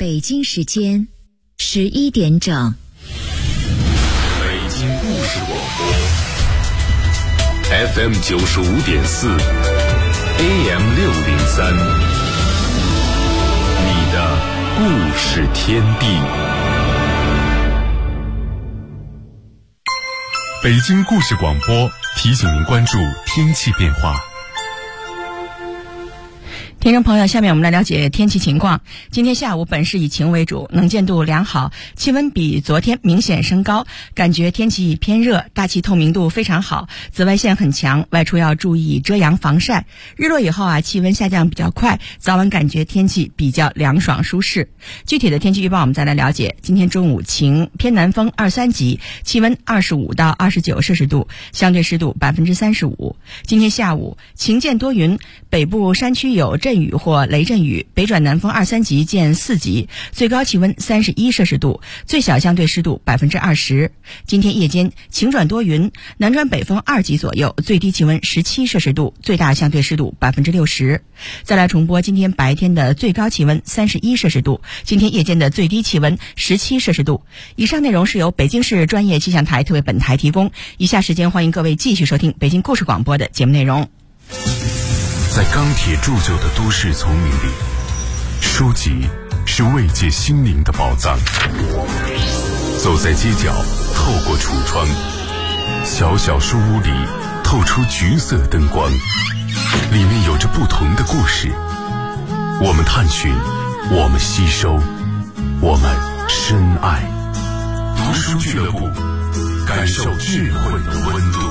北京时间11点整。 北京故事广播 FM 95.4 AM 603，你的故事天地。 北京故事广播提醒您关注天气变化。 听众朋友，下面我们来了解天气情况。今天下午本市以晴为主，能见度良好，气温比昨天明显升高，感觉天气偏热，大气透明度非常好，紫外线很强，外出要注意遮阳防晒。日落以后气温下降比较快，早晚感觉天气比较凉爽舒适。具体的天气预报我们再来了解。今天中午晴，偏南风2-3级，气温25到29摄氏度，相对湿度35%。今天下午晴见多云，北部山区有阵雨或雷阵雨，北转南风2-3级见4级，最高气温31摄氏度，最小相对湿度20%。今天夜间晴转多云，南转北风2级左右，最低气温17摄氏度，最大相对湿度60%。再来重播今天白天的最高气温31摄氏度，今天夜间的最低气温17摄氏度。以上内容是由北京市专业气象台特为本台提供。以下时间欢迎各位继续收听北京故事广播的节目内容。 在钢铁铸就的都市丛林里，书籍是慰藉心灵的宝藏。走在街角，透过橱窗，小小书屋里透出橘色灯光，里面有着不同的故事。我们探寻，我们吸收，我们深爱。读书俱乐部，感受智慧的温度。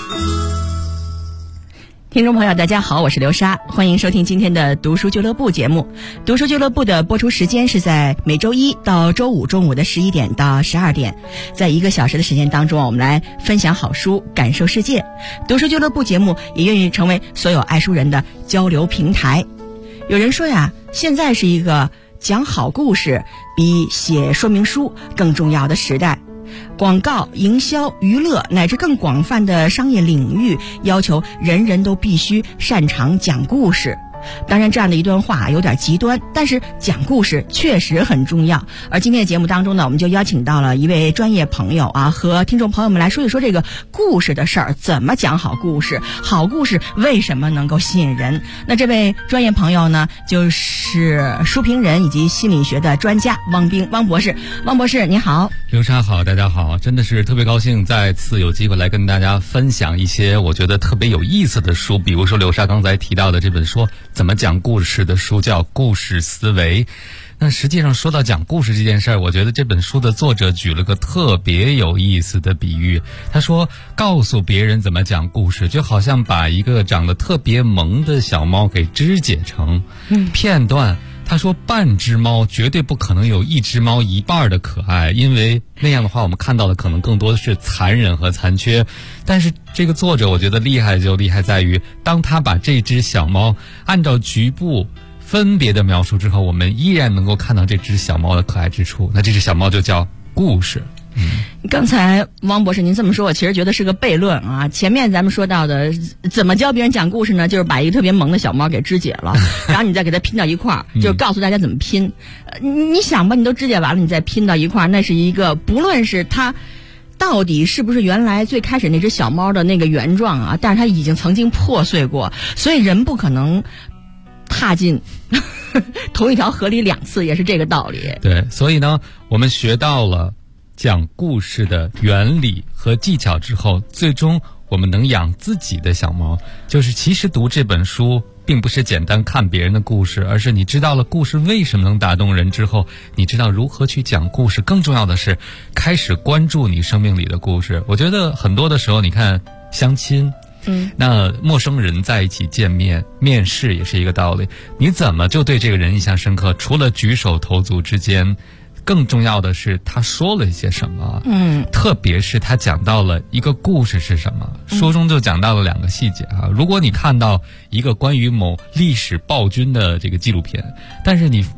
听众朋友大家好，我是刘莎，欢迎收听今天的读书俱乐部节目。读书俱乐部的播出时间是在每周一到周五中午的11点到12点，在1个小时的时间当中，我们来分享好书，感受世界。读书俱乐部节目也愿意成为所有爱书人的交流平台。有人说呀，现在是一个讲好故事比写说明书更重要的时代。广告、营销、娱乐乃至更广泛的商业领域要求人人都必须擅长讲故事。当然这样的一段话有点极端，但是讲故事确实很重要。而今天的节目当中呢，我们就邀请到了一位专业朋友和听众朋友们来说一说这个故事的事儿，怎么讲好故事，好故事为什么能够吸引人。那这位专业朋友呢，就是书评人以及心理学的专家汪冰，汪博士。汪博士你好。 刘莎好，大家好，真的是特别高兴再次有机会来跟大家分享一些我觉得特别有意思的书。比如说刘莎刚才提到的这本书怎么讲故事的书叫《故事思维》。那实际上说到讲故事这件事儿，我觉得这本书的作者举了个特别有意思的比喻。他说告诉别人怎么讲故事，就好像把一个长得特别萌的小猫给肢解成片段。他说半只猫绝对不可能有一只猫一半的可爱，因为那样的话我们看到的可能更多的是残忍和残缺。但是这个作者我觉得厉害就厉害在于，当他把这只小猫按照局部分别的描述之后，我们依然能够看到这只小猫的可爱之处。那这只小猫就叫故事。 刚才汪博士您这么说，我其实觉得是个悖论啊。前面咱们说到的怎么教别人讲故事呢，就是把一个特别萌的小猫给肢解了然后你再给它拼到一块儿，就是告诉大家怎么拼。你想吧，你都肢解完了你再拼到一块儿，那是一个不论是它到底是不是原来最开始那只小猫的那个原状啊，但是它已经曾经破碎过，所以人不可能踏进同一条河里2次，也是这个道理。 对，所以呢我们学到了讲故事的原理和技巧之后，最终我们能养自己的小猫。就是其实读这本书并不是简单看别人的故事，而是你知道了故事为什么能打动人之后，你知道如何去讲故事。更重要的是开始关注你生命里的故事。我觉得很多的时候你看相亲，那陌生人在一起见面，面试也是一个道理。你怎么就对这个人印象深刻？除了举手投足之间，更重要的是他说了一些什么。特别是他讲到了一个故事是什么。书中就讲到了2个细节如果你看到一个关于某历史暴君的这个纪录片，但是你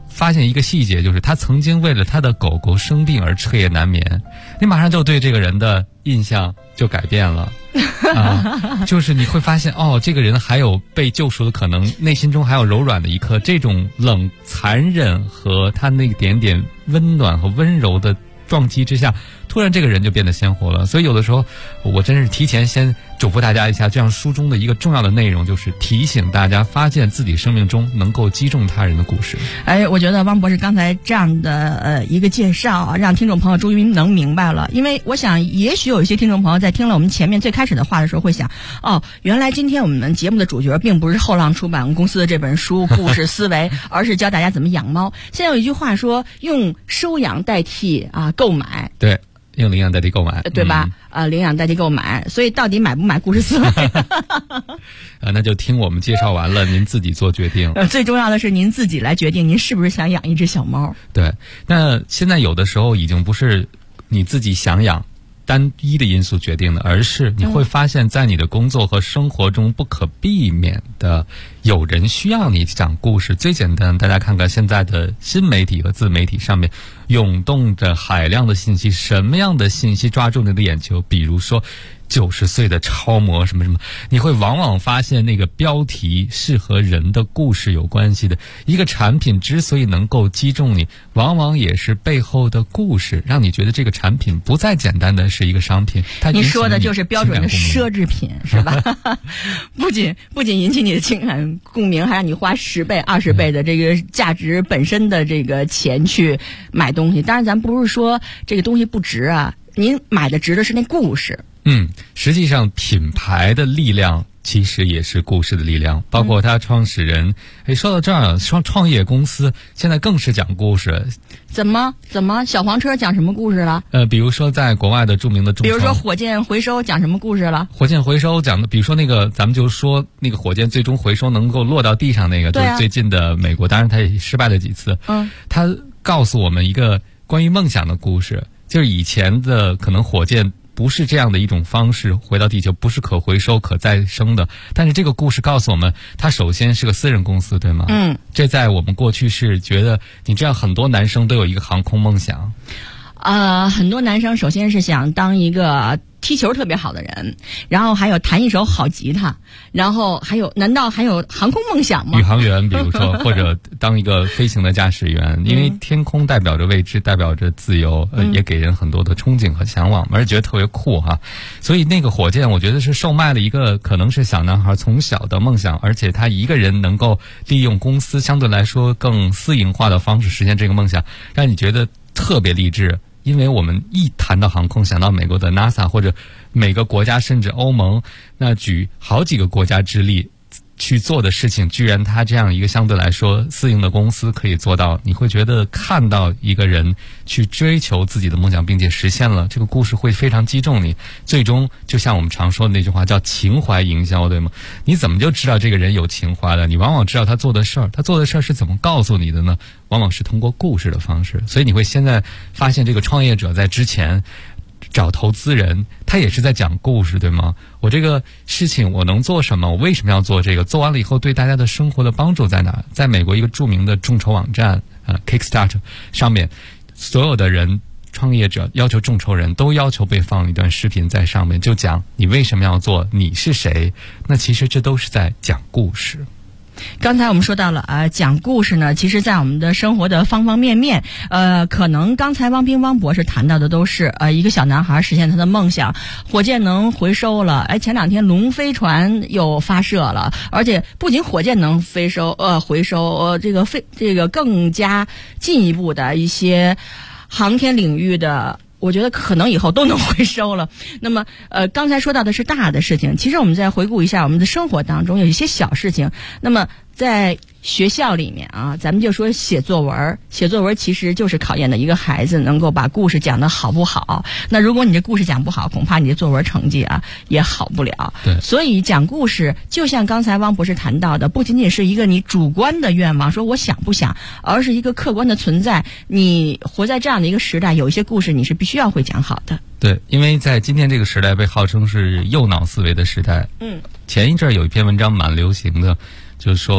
发现一个细节，就是他曾经为了他的狗狗生病而彻夜难眠，你马上就对这个人的印象就改变了就是你会发现这个人还有被救赎的可能，内心中还有柔软的一颗，这种冷残忍和他那点点温暖和温柔的撞击之下，突然这个人就变得鲜活了。所以有的时候我真是提前先嘱咐大家一下，这样书中的一个重要的内容就是提醒大家发现自己生命中能够击中他人的故事。 我觉得汪博士刚才这样的一个介绍让听众朋友终于能明白了。因为我想也许有一些听众朋友在听了我们前面最开始的话的时候会想，原来今天我们节目的主角并不是后浪出版公司的这本书《故事思维》而是教大家怎么养猫。现在有一句话说，用收养代替购买。 对，用领养代替购买， 对吧？领养代替购买，所以到底买不买故事思维那就听我们介绍完了，您自己做决定。 最重要的是您自己来决定您是不是想养一只小猫。 对，那现在有的时候已经不是你自己想养单一的因素决定的，而是你会发现在你的工作和生活中不可避免的有人需要你讲故事。最简单，大家看看现在的新媒体和自媒体上面涌动着海量的信息，什么样的信息抓住你的眼球？比如说90岁的超模什么什么，你会往往发现那个标题是和人的故事有关系的。一个产品之所以能够击中你，往往也是背后的故事，让你觉得这个产品不再简单的是一个商品。 你说的就是标准的奢侈品，是吧？不仅引起你的情感共鸣，还让你花10倍、20倍的这个价值本身的这个钱去买东西。当然，咱不是说这个东西不值啊，您买的值的是那故事。 实际上品牌的力量其实也是故事的力量，包括他创始人。说到这儿，创业公司现在更是讲故事。 怎么小黄车讲什么故事了？ 比如说在国外的著名的众筹， 比如说火箭回收讲什么故事了？ 火箭回收讲的，比如说那个咱们就说那个火箭最终回收能够落到地上那个，就是最近的美国，当然他也失败了几次。他告诉我们一个关于梦想的故事，就是以前的可能火箭不是这样的一种方式回到地球，不是可回收可再生的。但是这个故事告诉我们，它首先是个私人公司，对吗？这在我们过去是觉得，你这样很多男生都有一个航空梦想。 很多男生首先是想当一个踢球特别好的人，然后还有弹一手好吉他，然后难道还有航空梦想吗？ 宇航员，比如说，或者当一个飞行的驾驶员，因为天空代表着未知，代表着自由，也给人很多的憧憬和向往，而且觉得特别酷哈。所以那个火箭，我觉得是售卖了一个可能是小男孩从小的梦想，而且他一个人能够利用公司相对来说更私营化的方式实现这个梦想，让你觉得特别励志。因为我们一谈到航空，想到美国的 NASA 或者每个国家甚至欧盟，那举好几个国家之力去做的事情，居然他这样一个相对来说私营的公司可以做到，你会觉得看到一个人去追求自己的梦想并且实现了，这个故事会非常击中你。最终就像我们常说的那句话叫情怀营销，对吗？你怎么就知道这个人有情怀了？你往往知道他做的事儿是怎么告诉你的呢？往往是通过故事的方式。所以你会现在发现这个创业者在之前找投资人，他也是在讲故事，对吗？我这个事情我能做什么？我为什么要做这个？做完了以后对大家的生活的帮助在哪？在美国一个著名的众筹网站Kickstarter 上面，所有的人创业者要求众筹人都要求被放一段视频在上面，就讲你为什么要做，你是谁。那其实这都是在讲故事。 刚才我们说到了讲故事呢，其实在我们的生活的方方面面，可能刚才汪博士谈到的都是一个小男孩实现他的梦想，火箭能回收了，前2天龙飞船又发射了，而且不仅火箭能回收，这个更加进一步的一些航天领域的，我觉得可能以后都能回收了。那么刚才说到的是大的事情，其实我们再回顾一下我们的生活当中有一些小事情。那么在学校里面咱们就说写作文其实就是考验的一个孩子能够把故事讲得好不好。那如果你这故事讲不好，恐怕你的作文成绩也好不了。 对， 所以讲故事就像刚才汪博士谈到的，不仅仅是一个你主观的愿望，说我想不想，而是一个客观的存在。你活在这样的一个时代，有一些故事你是必须要会讲好的。 对，因为在今天这个时代被号称是右脑思维的时代。前一阵有一篇文章蛮流行的，就是说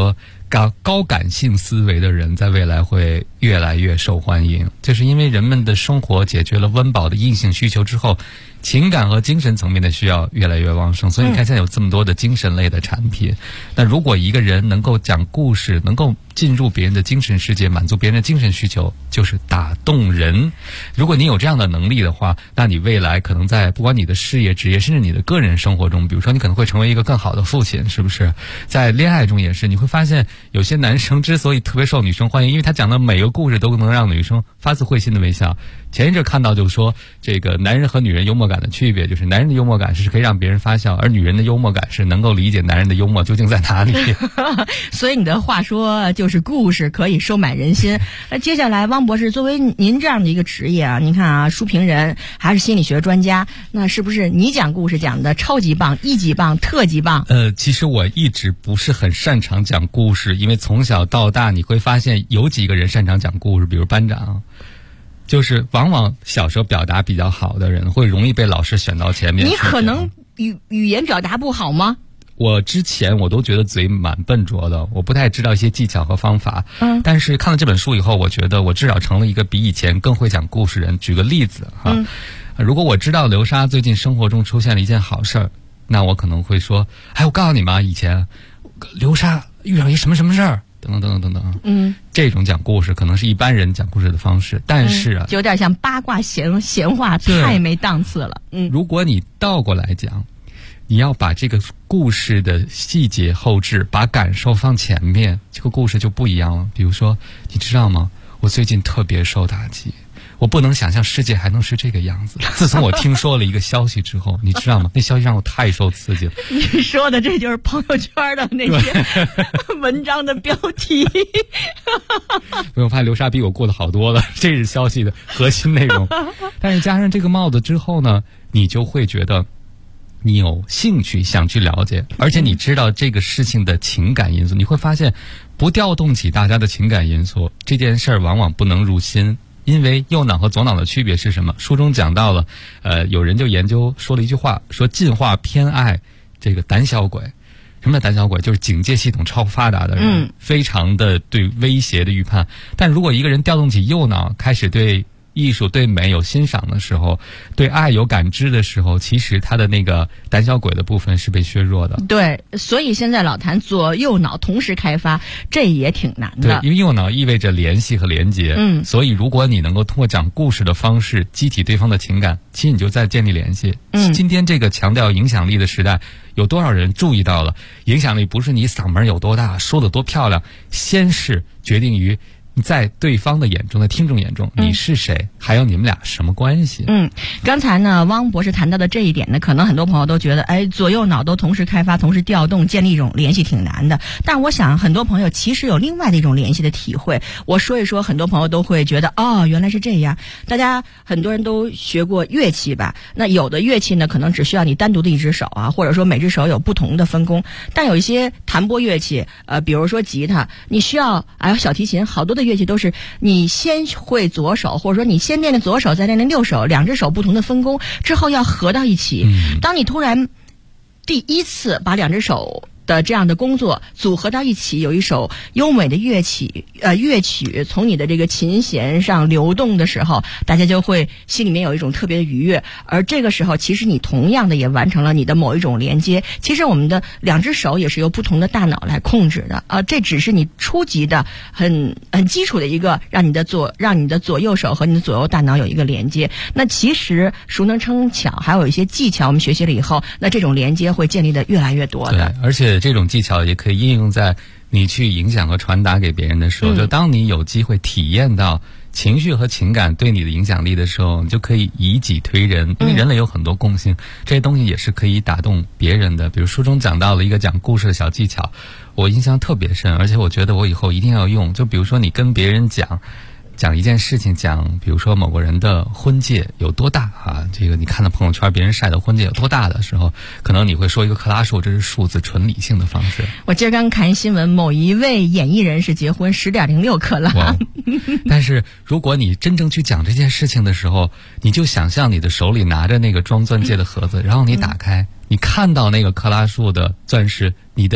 高感性思维的人在未来会越来越受欢迎，就是因为人们的生活解决了温饱的硬性需求之后，情感和精神层面的需要越来越旺盛，所以你看现在有这么多的精神类的产品。那如果一个人能够讲故事，能够进入别人的精神世界，满足别人的精神需求，就是打动人。如果你有这样的能力的话，那你未来可能在不管你的事业、职业，甚至你的个人生活中，比如说你可能会成为一个更好的父亲，是不是？在恋爱中也是，你会发现有些男生之所以特别受女生欢迎，因为他讲的每个故事都能让女生发自会心的微笑。前一阵看到就是说，这个男人和女人幽默感的区别，就是男人的幽默感是可以让别人发笑，而女人的幽默感是能够理解男人的幽默究竟在哪里。 所以你的话说就是故事可以收买人心。那接下来汪博士，作为您这样的一个职业啊，您看啊，书评人还是心理学专家，那是不是你讲故事讲的超级棒、一级棒、特级棒？ 其实我一直不是很擅长讲故事，因为从小到大你会发现有几个人擅长讲故事，比如班长。就是往往小时候表达比较好的人会容易被老师选到前面。 你可能语言表达不好吗？ 我之前我都觉得嘴蛮笨拙的，我不太知道一些技巧和方法。但是看了这本书以后，我觉得我至少成了一个比以前更会讲故事人。举个例子哈，如果我知道流沙最近生活中出现了一件好事儿，那我可能会说，哎，我告诉你嘛，以前流沙遇上一什么什么事儿。等等等等等等，这种讲故事可能是一般人讲故事的方式，但是啊， 就有点像八卦闲话，太没档次了。 如果你倒过来讲，你要把这个故事的细节后置，把感受放前面，这个故事就不一样了。比如说，你知道吗？我最近特别受打击。我不能想象世界还能是这个样子。自从我听说了一个消息之后，你知道吗？那消息让我太受刺激了。 你说的这就是朋友圈的那些文章的标题。 我发现流沙比我过得好多了，这是消息的核心内容。但是加上这个帽子之后呢，你就会觉得你有兴趣想去了解，而且你知道这个事情的情感因素，你会发现不调动起大家的情感因素，这件事儿往往不能入心。因为右脑和左脑的区别是什么？书中讲到了，有人就研究说了一句话，说进化偏爱这个胆小鬼。什么叫胆小鬼？就是警戒系统超发达的人，非常的对威胁的预判。但如果一个人调动起右脑，开始对艺术、对美有欣赏的时候，对爱有感知的时候，其实他的那个胆小鬼的部分是被削弱的。 对，所以现在老谈左右脑同时开发，这也挺难的。 对，因为右脑意味着联系和连接，所以如果你能够通过讲故事的方式激起对方的情感，其实你就在建立联系。今天这个强调影响力的时代，有多少人注意到了影响力不是你嗓门有多大，说得多漂亮，先是决定于在对方的眼中，在听众眼中，你是谁，还有你们俩什么关系？ 刚才呢，汪博士谈到的这一点呢，可能很多朋友都觉得，哎，左右脑都同时开发、同时调动，建立一种联系挺难的。但我想，很多朋友其实有另外的一种联系的体会。我说一说，很多朋友都会觉得，哦，原来是这样。大家很多人都学过乐器吧？那有的乐器呢，可能只需要你单独的一只手啊，或者说每只手有不同的分工。但有一些弹拨乐器，比如说吉他，你需要小提琴，好多的乐器都是你先会左手，或者说你先练的左手，再练的右手，两只手不同的分工之后要合到一起。当你突然第一次把两只手的这样的工作组合到一起，有一首优美的乐曲从你的这个琴弦上流动的时候，大家就会心里面有一种特别的愉悦。而这个时候其实你同样的也完成了你的某一种连接。其实我们的两只手也是由不同的大脑来控制的这只是你初级的很基础的一个让你的左右手和你的左右大脑有一个连接。那其实熟能生巧，还有一些技巧我们学习了以后，那这种连接会建立的越来越多的。 对，而且这种技巧也可以应用在你去影响和传达给别人的时候，就当你有机会体验到情绪和情感对你的影响力的时候，你就可以以己推人，因为人类有很多共性，这些东西也是可以打动别人的。比如书中讲到了一个讲故事的小技巧，我印象特别深，而且我觉得我以后一定要用。就比如说你跟别人讲一件事情，比如说某个人的婚戒有多大这个你看到朋友圈别人晒的婚戒有多大的时候，可能你会说一个克拉数，这是数字，纯理性的方式。 我今儿刚看新闻，某一位演艺人士结婚10.06克拉。 但是如果你真正去讲这件事情的时候，你就想象你的手里拿着那个装钻戒的盒子，然后你打开，你看到那个克拉数的钻石，你的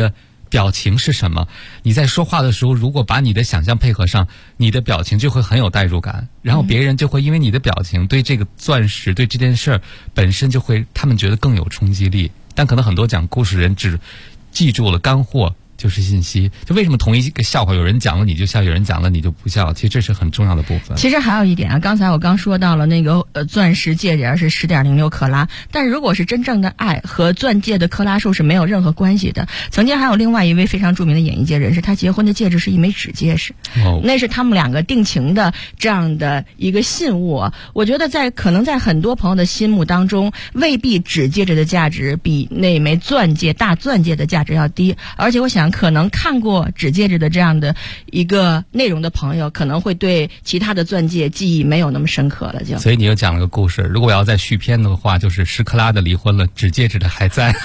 表情是什么？你在说话的时候，如果把你的想象配合上，你的表情就会很有代入感，然后别人就会因为你的表情对这个钻石、对这件事儿本身就会，他们觉得更有冲击力。但可能很多讲故事人只记住了干货，就是信息。就为什么同一个笑话，有人讲了你就笑，有人讲了你就不笑？其实这是很重要的部分。 其实还有一点啊，刚才我刚说到了那个钻石戒指是10.06克拉，但如果是真正的爱和钻戒的克拉数是没有任何关系的。曾经还有另外一位非常著名的演艺界人士，他结婚的戒指是一枚指戒指，那是他们两个定情的这样的一个信物。我觉得可能在很多朋友的心目当中，未必指戒指的价值比那枚大钻戒的价值要低，而且我想可能看过指戒指的这样的一个内容的朋友，可能会对其他的钻戒记忆没有那么深刻了。 所以你又讲了个故事，如果要再续篇的话，就是10克拉的离婚了，指戒指的还在。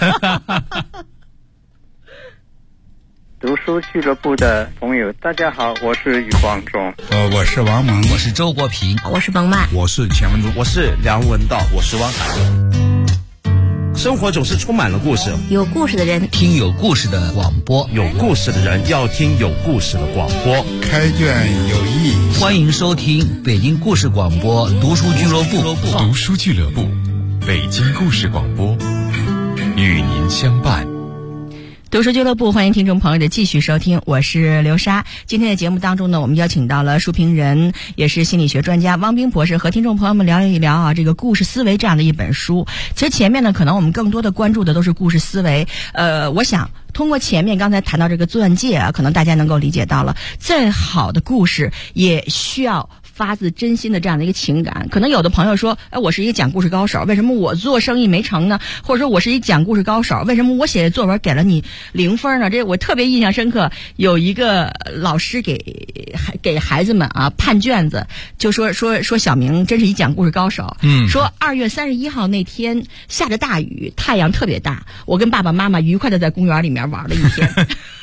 读书俱乐部的朋友，大家好，我是余光中。 我是王蒙， 我是周国平， 我是彭曼， 我是钱文忠， 我是梁文道，我是汪海。生活总是充满了故事， 有故事的人听有故事的广播， 有故事的人要听有故事的广播。 开卷有益， 欢迎收听北京故事广播读书俱乐部。 读书俱乐部，北京故事广播，与您相伴。 读书俱乐部，欢迎听众朋友的继续收听，我是刘莎。今天的节目当中呢，我们邀请到了书评人，也是心理学专家汪冰博士，和听众朋友们聊一聊啊，这个故事思维这样的一本书。其实前面呢，可能我们更多的关注的都是故事思维。我想通过前面刚才谈到这个钻戒啊，可能大家能够理解到了，再好的故事也需要发自真心的这样的一个情感。可能有的朋友说，我是一个讲故事高手，为什么我做生意没成呢？或者说我是一讲故事高手，为什么我写的作文给了你0分呢？这我特别印象深刻，有一个老师给孩子们啊判卷子，就说小明真是一讲故事高手。说2月31号那天下着大雨，太阳特别大，我跟爸爸妈妈愉快的在公园里面玩了一天。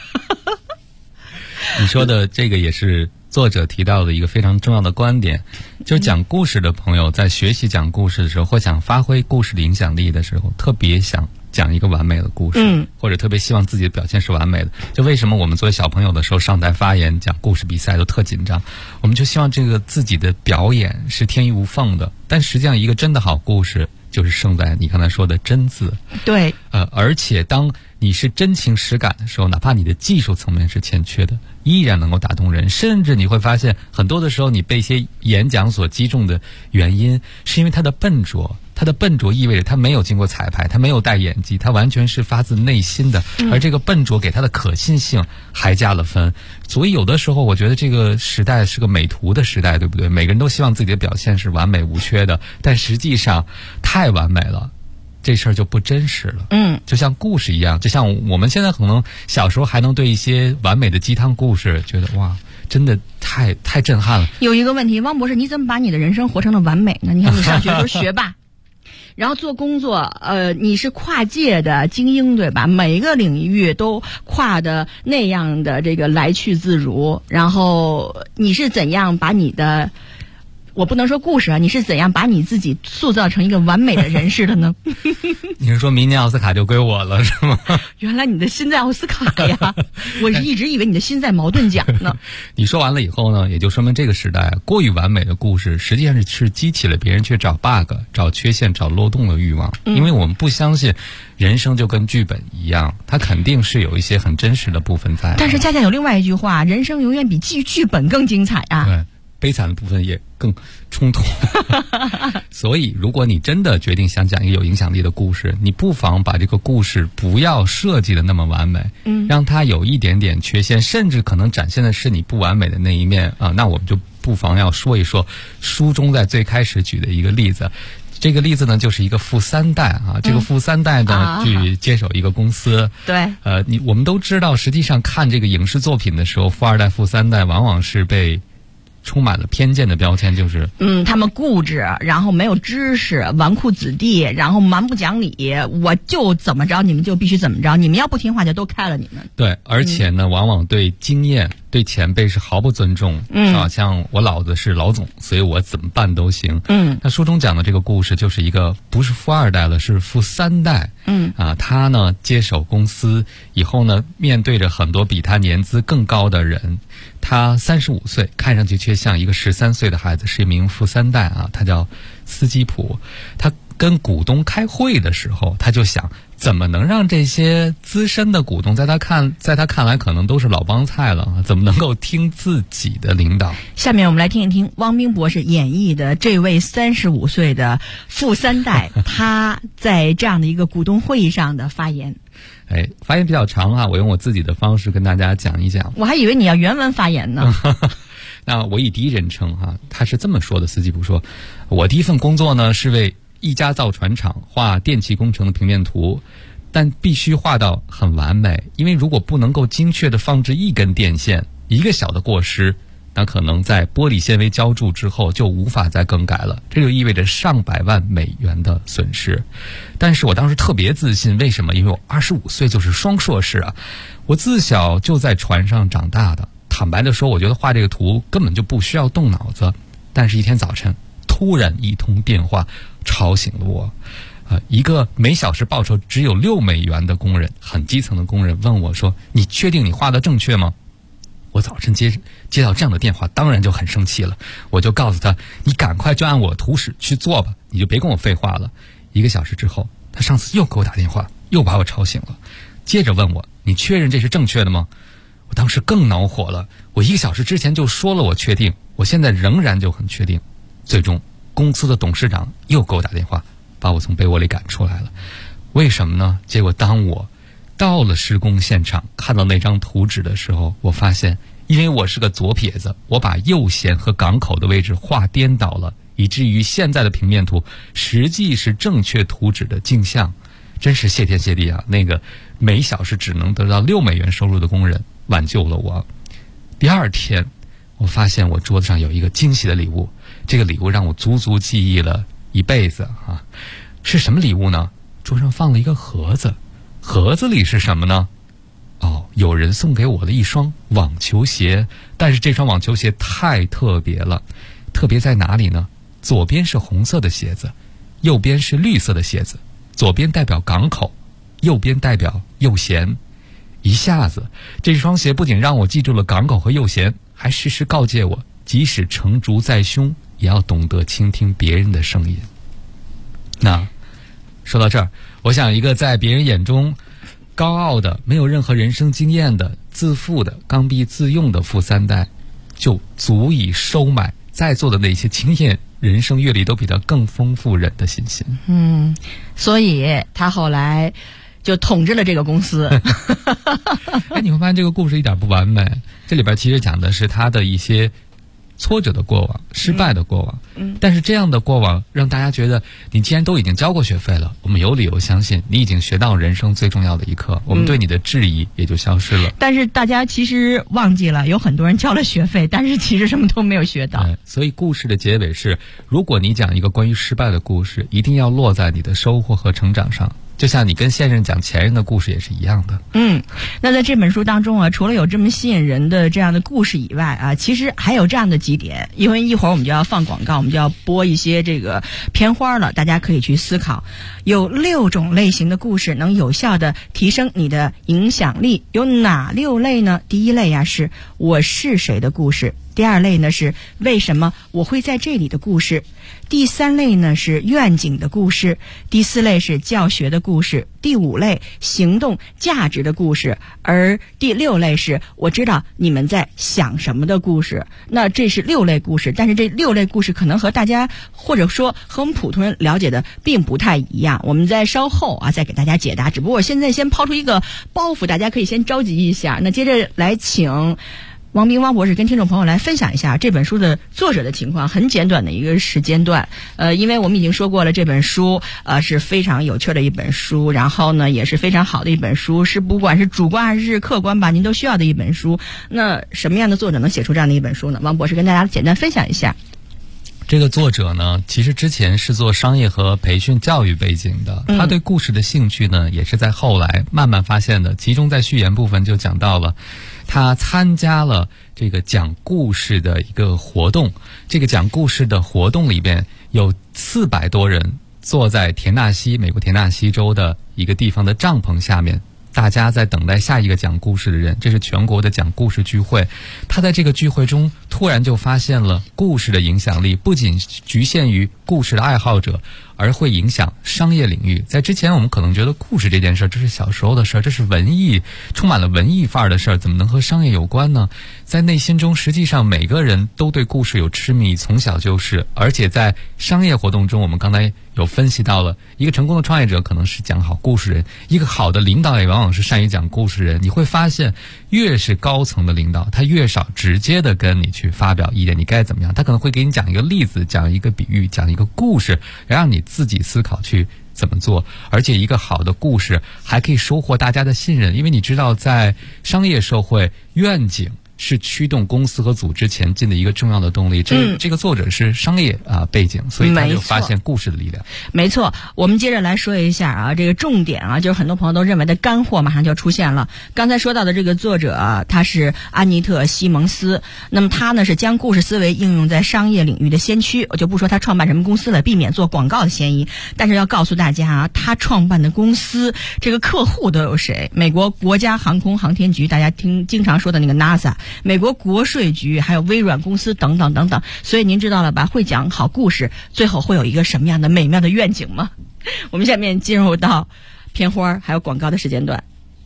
你说的这个也是作者提到的一个非常重要的观点，就是讲故事的朋友在学习讲故事的时候，或想发挥故事的影响力的时候，特别想讲一个完美的故事，或者特别希望自己的表现是完美的。就为什么我们作为小朋友的时候上台发言讲故事比赛都特紧张，我们就希望这个自己的表演是天衣无缝的。但实际上一个真的好故事就是胜在你刚才说的真字。 对， 而且当你是真情实感的时候，哪怕你的技术层面是欠缺的，依然能够打动人。甚至你会发现很多的时候你被一些演讲所击中的原因，是因为他的笨拙。他的笨拙意味着他没有经过彩排，他没有带演技，他完全是发自内心的，而这个笨拙给他的可信性还加了分。所以有的时候我觉得这个时代是个美图的时代，对不对？每个人都希望自己的表现是完美无缺的，但实际上太完美了，这事儿就不真实了。就像故事一样，就像我们现在可能小时候还能对一些完美的鸡汤故事觉得哇，真的太震撼了。 有一个问题，汪博士，你怎么把你的人生活成了完美呢？你看你上学都是学霸然后做工作，你是跨界的精英，对吧？每一个领域都跨的那样的这个来去自如。然后你是怎样把你的，我不能说故事啊，你是怎样把你自己塑造成一个完美的人士的呢？ 你是说明年奥斯卡就归我了是吗？ 原来你的心在奥斯卡呀，我一直以为你的心在矛盾奖呢。 你说完了以后呢，也就说明这个时代过于完美的故事实际上是激起了别人去找 bug、找缺陷、找漏洞的欲望。因为我们不相信人生就跟剧本一样，它肯定是有一些很真实的部分在。 但是恰恰有另外一句话，人生永远比剧本更精彩啊。 对，悲惨的部分也更冲突。所以如果你真的决定想讲一个有影响力的故事，你不妨把这个故事不要设计的那么完美，让它有一点点缺陷，甚至可能展现的是你不完美的那一面啊。那我们就不妨要说一说书中在最开始举的一个例子。这个例子呢，就是一个富三代啊。这个富三代呢，去接手一个公司。 对。 我们都知道，实际上看这个影视作品的时候，富二代、富三代往往是被充满了偏见的标签，就是他们固执，然后没有知识，纨绔子弟，然后蛮不讲理，我就怎么着你们就必须怎么着，你们要不听话就都开了你们。 对，而且呢往往对经验、对对前辈是毫不尊重，像我老子是老总，所以我怎么办都行。那书中讲的这个故事就是一个不是富二代了，是富三代。他呢接手公司以后呢，面对着很多比他年资更高的人，他35岁，看上去却像一个13岁的孩子，是一名富三代啊，他叫斯基普。他跟股东开会的时候，他就想怎么能让这些资深的股东在他看来可能都是老帮菜了，怎么能够听自己的领导。 下面我们来听一听汪冰博士演绎的这位35岁的富三代他在这样的一个股东会议上的发言。 发言比较长啊，我用我自己的方式跟大家讲一讲。 我还以为你要原文发言呢。 那我以第一人称他是这么说的，斯基普说，我第一份工作呢是为一家造船厂画电气工程的平面图，但必须画到很完美，因为如果不能够精确地放置一根电线，一个小的过失，那可能在玻璃纤维浇筑之后就无法再更改了，这就意味着上百万美元的损失。但是我当时特别自信，为什么？因为我25岁就是双硕士啊，我自小就在船上长大的。坦白地说，我觉得画这个图根本就不需要动脑子。但是一天早晨，突然一通电话吵醒了我。一个每小时报酬只有6美元的工人，很基层的工人，问我说，你确定你画的正确吗？我早晨接到这样的电话，当然就很生气了。我就告诉他，你赶快就按我图纸去做吧，你就别跟我废话了。1个小时之后，他上司又给我打电话，又把我吵醒了，接着问我，你确认这是正确的吗？我当时更恼火了，我1个小时之前就说了我确定，我现在仍然就很确定。最终公司的董事长又给我打电话，把我从被窝里赶出来了。为什么呢？结果当我到了施工现场，看到那张图纸的时候，我发现因为我是个左撇子，我把右舷和港口的位置画颠倒了，以至于现在的平面图实际是正确图纸的镜像。真是谢天谢地啊，那个每小时只能得到6美元收入的工人挽救了我。第二天，我发现我桌子上有一个惊喜的礼物，这个礼物让我足足记忆了一辈子啊！是什么礼物呢？桌上放了一个盒子，盒子里是什么呢？有人送给我的一双网球鞋，但是这双网球鞋太特别了。特别在哪里呢？左边是红色的鞋子，右边是绿色的鞋子，左边代表港口，右边代表右舷。一下子，这双鞋不仅让我记住了港口和右舷，还时时告诫我，即使成竹在胸，也要懂得倾听别人的声音。那说到这儿，我想一个在别人眼中高傲的、没有任何人生经验的、自负的、刚愎自用的富三代，就足以收买在座的那些经验、人生阅历都比他更丰富人的信心。 所以他后来就统治了这个公司。 你会发现这个故事一点不完美，这里边其实讲的是他的一些挫折的过往、失败的过往。但是这样的过往让大家觉得，你既然都已经交过学费了，我们有理由相信你已经学到人生最重要的一课，我们对你的质疑也就消失了。 但是大家其实忘记了，有很多人交了学费，但是其实什么都没有学到。 所以故事的结尾是，如果你讲一个关于失败的故事，一定要落在你的收获和成长上。就像你跟现任讲前任的故事也是一样的。 那在这本书当中啊，除了有这么吸引人的这样的故事以外啊，其实还有这样的几点，因为一会儿我们就要放广告，我们就要播一些这个片花了，大家可以去思考。有6种类型的故事能有效的提升你的影响力，有哪6类呢？第一类是我是谁的故事，第2类呢是为什么我会在这里的故事，第3类呢是愿景的故事，第4类是教学的故事，第5类行动价值的故事，而第6类是我知道你们在想什么的故事。那这是6类故事，但是这6类故事可能和大家或者说和我们普通人了解的并不太一样，我们在稍后再给大家解答。只不过现在先抛出一个包袱，大家可以先着急一下。那接着来请汪博士跟听众朋友来分享一下这本书的作者的情况，很简短的一个时间段。因为我们已经说过了，这本书是非常有趣的一本书，然后呢也是非常好的一本书，是不管是主观还是客观吧，您都需要的一本书。那什么样的作者能写出这样的一本书呢？汪博士跟大家简单分享一下。 这个作者呢，其实之前是做商业和培训教育背景的，他对故事的兴趣呢，也是在后来慢慢发现的。其中在序言部分就讲到了，他参加了这个讲故事的一个活动，这个讲故事的活动里边有400多人坐在美国田纳西州的一个地方的帐篷下面，大家在等待下一个讲故事的人，这是全国的讲故事聚会。他在这个聚会中突然就发现了故事的影响力不仅局限于故事的爱好者，而会影响商业领域。在之前我们可能觉得故事这件事这是小时候的事，这是充满了文艺范儿的事，怎么能和商业有关呢？在内心中实际上每个人都对故事有痴迷，从小就是。而且在商业活动中，我们刚才有分析到了，一个成功的创业者可能是讲好故事人，一个好的领导也往往是善于讲故事人。你会发现越是高层的领导，他越少直接的跟你去发表意见，你该怎么样，他可能会给你讲一个例子，讲一个比喻，讲一个故事，让你自己思考去怎么做。而且一个好的故事还可以收获大家的信任，因为你知道在商业社会，愿景是驱动公司和组织前进的一个重要的动力。这个作者是商业背景，所以他就发现故事的力量。 没错，我们接着来说一下啊，这个重点啊，就是很多朋友都认为的干货马上就要出现了。刚才说到的这个作者啊，他是安妮特·西蒙斯，那么他呢是将故事思维应用在商业领域的先驱。我就不说他创办什么公司了，避免做广告的嫌疑，但是要告诉大家啊，他创办的公司这个客户都有谁？美国国家航空航天局，大家经常说的那个 NASA，美国国税局，还有微软公司等等等等。所以您知道了吧？会讲好故事，最后会有一个什么样的美妙的愿景吗？我们下面进入到片花还有广告的时间段。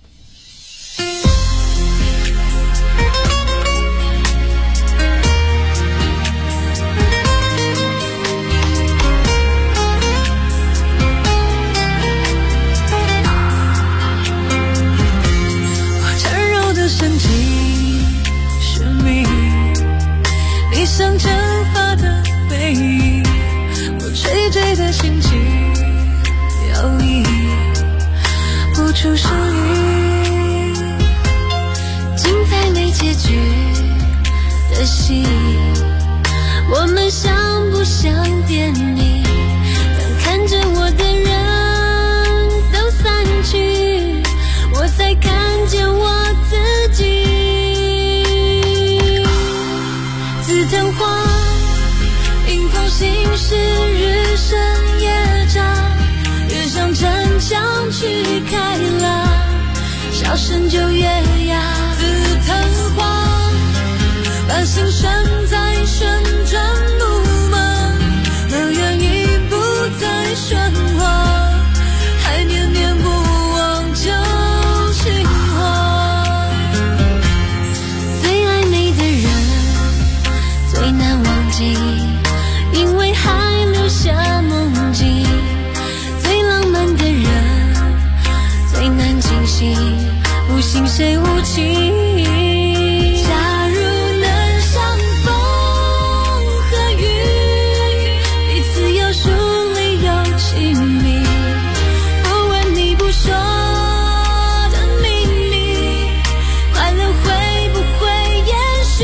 像蒸发的背影，我垂坠的心情摇曳不出声音，精彩没结局的戏，我们像不像电影？当看着我的人都散去，我才看见我自己。紫藤花迎风行驶，日升夜长，越向城墙去开朗，笑声就越哑。紫藤花把心拴在旋转木马，乐园已不再喧哗，还念念不忘旧情话。最爱你的人最难忘记，因为还留下梦境。最浪漫的人最难惊醒，不信谁无情。假如能相逢和雨，彼此有疏离有亲密，不问你不说的秘密，快乐会不会延续？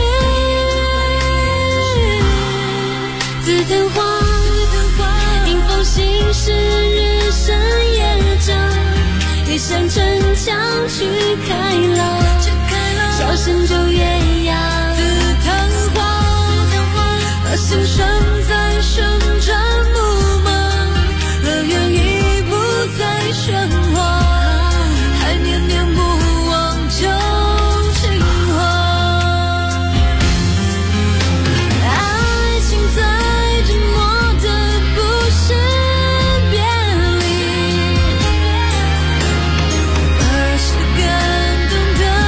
紫藤花迎风行驶，日升夜长，越向城墙去开朗，笑声就越哑。紫藤花把心拴在旋转木马，乐园已不再喧哗，还念念不忘旧情话。爱情最折磨的不是别离，而是感动的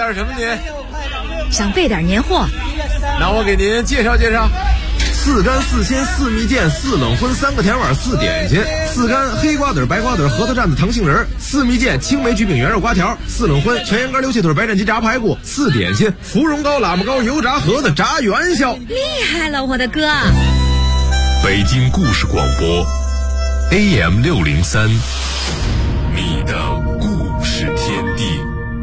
点什么您？ 想备点年货。 那我给您介绍介绍。4干4鲜4蜜饯4冷荤3个甜碗4点心，4干黑瓜子白瓜子核桃蘸子糖杏仁，4蜜饯青梅焗饼圆肉瓜条，4冷荤全羊肝溜气腿白斩鸡炸排骨，4点心芙蓉糕喇嘛糕油炸盒子炸元宵。 厉害了，我的哥！ 北京故事广播 AM603，你的故事天地。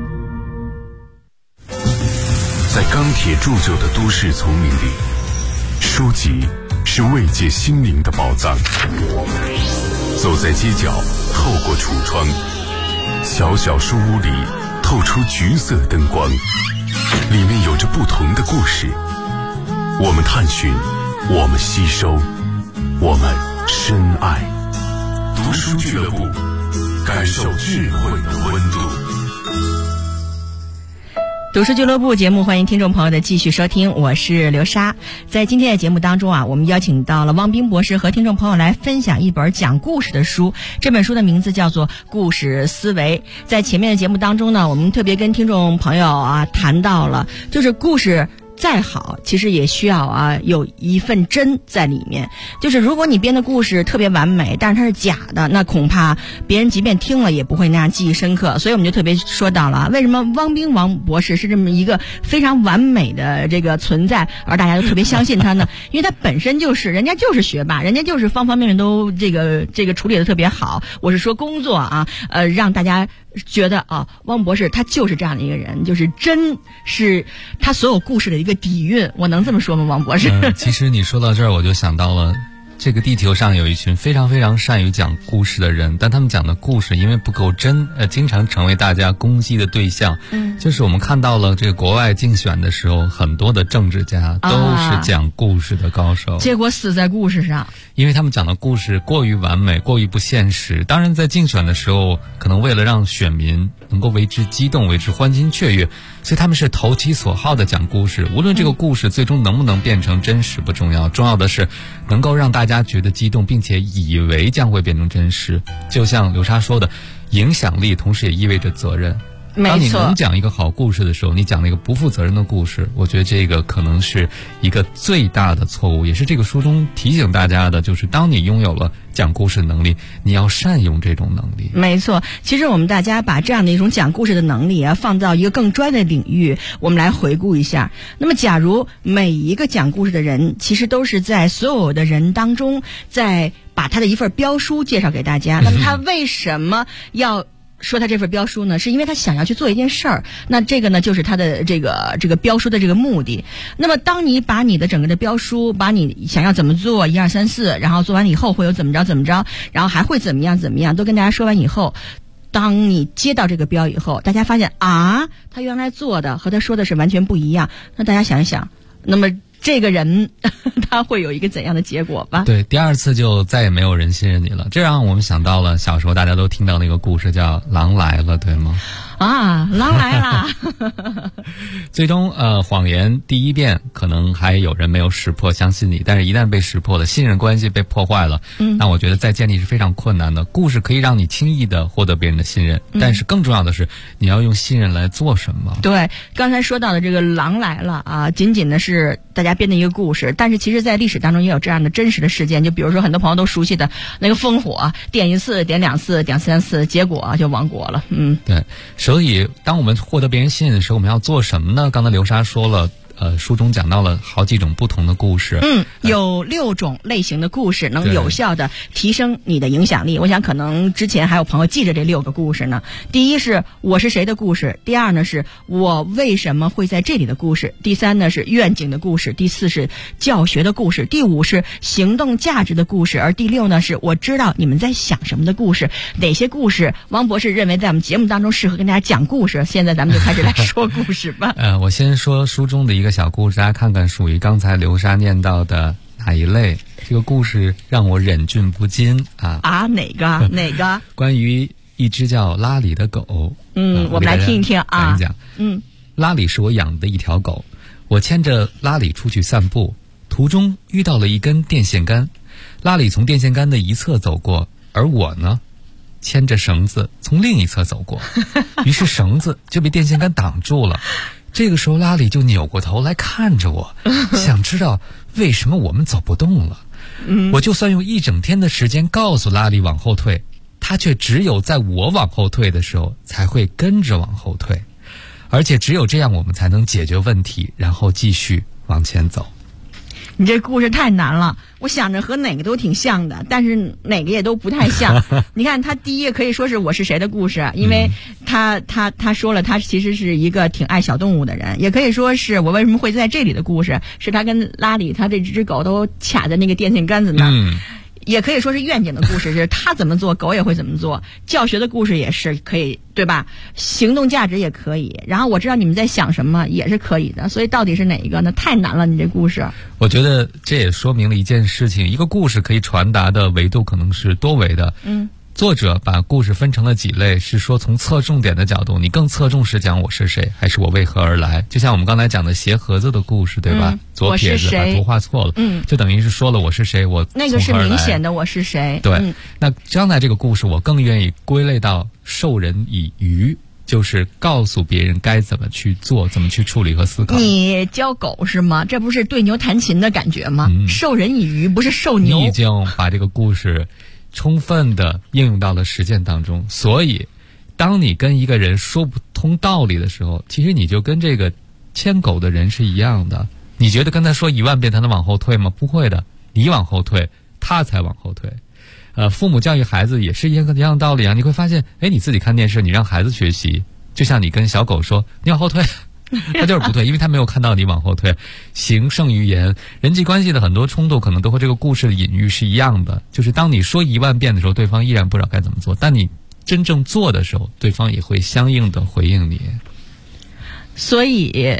在钢铁铸就的都市丛林里，书籍是慰藉心灵的宝藏。走在街角，透过橱窗，小小书屋里透出橘色灯光，里面有着不同的故事。我们探寻，我们吸收，我们深爱。读书俱乐部，感受智慧的温度。 读书俱乐部节目，欢迎听众朋友的继续收听，我是刘莎。在今天的节目当中啊，我们邀请到了汪冰博士和听众朋友来分享一本讲故事的书。这本书的名字叫做《故事思维》。在前面的节目当中呢，我们特别跟听众朋友啊谈到了，就是故事再好，其实也需要有一份真在里面。就是如果你编的故事特别完美，但是它是假的，那恐怕别人即便听了也不会那样记忆深刻。所以我们就特别说到了，为什么汪博士是这么一个非常完美的这个存在，而大家都特别相信他呢？因为他本身就是人家就是学霸，人家就是方方面面都这个处理的特别好。我是说工作啊，让大家觉得汪博士他就是这样的一个人，就是真是他所有故事的一个底蕴。我能这么说吗，汪博士？ 其实你说到这儿，我就想到了这个地球上有一群非常非常善于讲故事的人，但他们讲的故事因为不够真，经常成为大家攻击的对象。就是我们看到了这个国外竞选的时候，很多的政治家都是讲故事的高手， 结果死在故事上， 因为他们讲的故事过于完美，过于不现实。当然在竞选的时候，可能为了让选民能够为之激动，为之欢欣雀跃，所以他们是投其所好的讲故事。无论这个故事最终能不能变成真实不重要，重要的是能够让大家觉得激动，并且以为将会变成真实。就像刘莎说的，影响力同时也意味着责任。当你能讲一个好故事的时候，你讲了一个不负责任的故事，我觉得这个可能是一个最大的错误，也是这个书中提醒大家的，就是当你拥有了讲故事的能力，你要善用这种能力。 没错，其实我们大家把这样的一种讲故事的能力放到一个更专业的领域，我们来回顾一下。那么假如每一个讲故事的人其实都是在所有的人当中在把他的一份标书介绍给大家，那么他为什么要说他这份标书呢？是因为他想要去做一件事儿，那这个呢就是他的这个标书的这个目的。那么当你把你的整个的标书，把你想要怎么做1、2、3、4，然后做完以后会有怎么着，然后还会怎么样，都跟大家说完以后，当你接到这个标以后，大家发现他原来做的和他说的是完全不一样，那大家想一想，那么这个人他会有一个怎样的结果吧？ 对，第二次就再也没有人信任你了。这让我们想到了小时候大家都听到那个故事叫狼来了，对吗？ 狼来了最终谎言第一遍可能还有人没有识破相信你，但是一旦被识破了，信任关系被破坏了，那我觉得再建立是非常困难的。故事可以让你轻易的获得别人的信任，但是更重要的是你要用信任来做什么。 对，刚才说到的这个狼来了仅仅的是大家编的一个故事，但是其实在历史当中也有这样的真实的事件。就比如说很多朋友都熟悉的那个烽火，点1次点2次点3次，结果就亡国了。 对，所以当我们获得别人信任的时候，我们要做什么呢？刚才刘莎说了，书中讲到了好几种不同的故事。 有6种类型的故事能有效的提升你的影响力。我想可能之前还有朋友记着这6个故事呢。第一是我是谁的故事，第二呢是我为什么会在这里的故事，第三呢是愿景的故事，第4是教学的故事，第5是行动价值的故事，而第6呢是我知道你们在想什么的故事。哪些故事汪博士认为在我们节目当中适合跟大家讲故事？现在咱们就开始来说故事吧。 我先说书中的一个小故事，大家看看属于刚才刘莎念到的哪一类。这个故事让我忍俊不禁哪个关于一只叫拉里的狗。 我们来听一听讲一讲。拉里是我养的一条狗，我牵着拉里出去散步，途中遇到了一根电线杆，拉里从电线杆的一侧走过，而我呢牵着绳子从另一侧走过，于是绳子就被电线杆挡住了。这个时候拉里就扭过头来看着我，想知道为什么我们走不动了。我就算用一整天的时间告诉拉里往后退，他却只有在我往后退的时候才会跟着往后退，而且只有这样我们才能解决问题，然后继续往前走。 你这故事太难了，我想着和哪个都挺像的，但是哪个也都不太像。你看他第一个可以说是我是谁的故事，因为他说了他其实是一个挺爱小动物的人，也可以说是我为什么会在这里的故事，是他跟拉里他这只狗都卡在那个电线杆子那儿。也可以说是愿景的故事，是他怎么做狗也会怎么做，教学的故事也是可以，对吧？行动价值也可以，然后我知道你们在想什么也是可以的，所以到底是哪一个呢？太难了，你这故事。 我觉得这也说明了一件事情，一个故事可以传达的维度可能是多维的。作者把故事分成了几类，是说从侧重点的角度，你更侧重是讲我是谁，还是我为何而来？就像我们刚才讲的鞋盒子的故事，对吧？左撇子把图画错了，就等于是说了我是谁，我那个是明显的我是谁。 对，那刚才这个故事，我更愿意归类到授人以渔，就是告诉别人该怎么去做，怎么去处理和思考。 你教狗是吗？这不是对牛弹琴的感觉吗？授人以渔不是授牛。 你已经把这个故事充分的应用到了实践当中，所以当你跟一个人说不通道理的时候，其实你就跟这个牵狗的人是一样的。你觉得跟他说10000遍他能往后退吗？不会的，你往后退他才往后退。父母教育孩子也是一样道理啊。你会发现，你自己看电视，你让孩子学习，就像你跟小狗说你往后退，他就是不退，因为他没有看到你往后退。行胜于言，人际关系的很多冲突可能都和这个故事的隐喻是一样的，就是当你说10000遍的时候，对方依然不知道该怎么做，但你真正做的时候，对方也会相应的回应你。 所以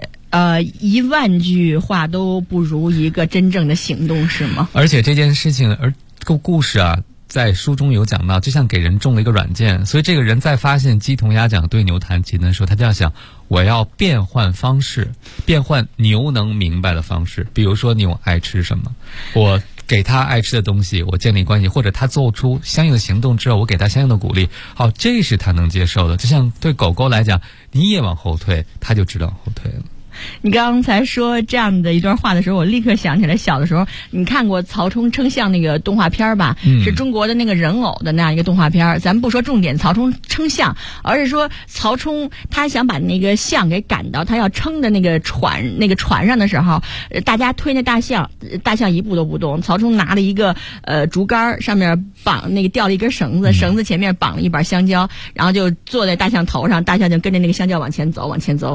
10000句话都不如一个真正的行动，是吗？ 而且这件事情，这个故事啊，在书中有讲到，就像给人种了一个软件，所以这个人在发现鸡同鸭讲对牛弹琴的时候，他就要想，我要变换方式，变换牛能明白的方式。比如说牛爱吃什么，我给他爱吃的东西，我建立关系，或者他做出相应的行动之后，我给他相应的鼓励，好，这是他能接受的。就像对狗狗来讲，你也往后退，他就知道往后退了。 你刚才说这样的一段话的时候，我立刻想起来小的时候你看过曹冲称象那个动画片吧？是中国的那个人偶的那样一个动画片。咱们不说重点曹冲称象，而是说曹冲他想把那个象给赶到他要撑的那个船上的时候，大家推那大象一步都不动，曹冲拿了一个竹竿，上面吊了一根绳子，绳子前面绑了一把香蕉，然后就坐在大象头上，大象就跟着那个香蕉往前走。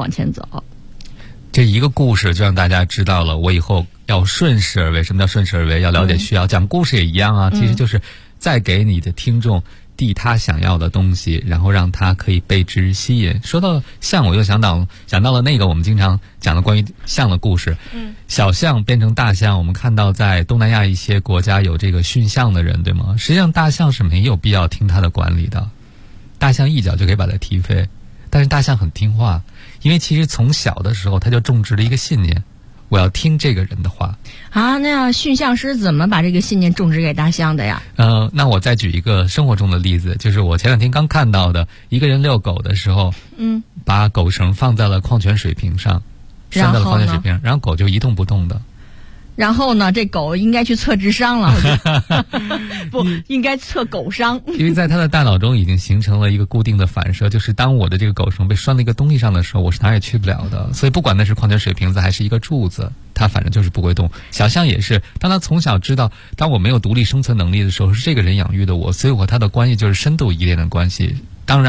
这一个故事就让大家知道了，我以后要顺势而为。什么叫顺势而为？要了解需要。讲故事也一样啊，其实就是再给你的听众递他想要的东西，然后让他可以被之吸引。说到象，我又想到了那个我们经常讲的关于象的故事。小象变成大象，我们看到在东南亚一些国家有这个驯象的人，对吗？实际上大象是没有必要听他的管理的，大象一脚就可以把它踢飞。但是大象很听话，因为其实从小的时候他就种植了一个信念，我要听这个人的话啊。那样驯象师怎么把这个信念种植给大象的呀？ 那我再举一个生活中的例子，就是我前2天刚看到的，一个人遛狗的时候，把狗绳放在了矿泉水瓶上，拴在了矿泉水瓶，然后狗就一动不动的。 然后呢，这狗应该去测智商了，不应该测狗商， 因为在他的大脑中已经形成了一个固定的反射，就是当我的这个狗绳被拴在一个东西上的时候，我是哪儿也去不了的。所以不管那是矿泉水瓶子还是一个柱子，它反正就是不会动。小象也是，当他从小知道，当我没有独立生存能力的时候，是这个人养育的我，所以我和他的关系就是深度依恋的关系。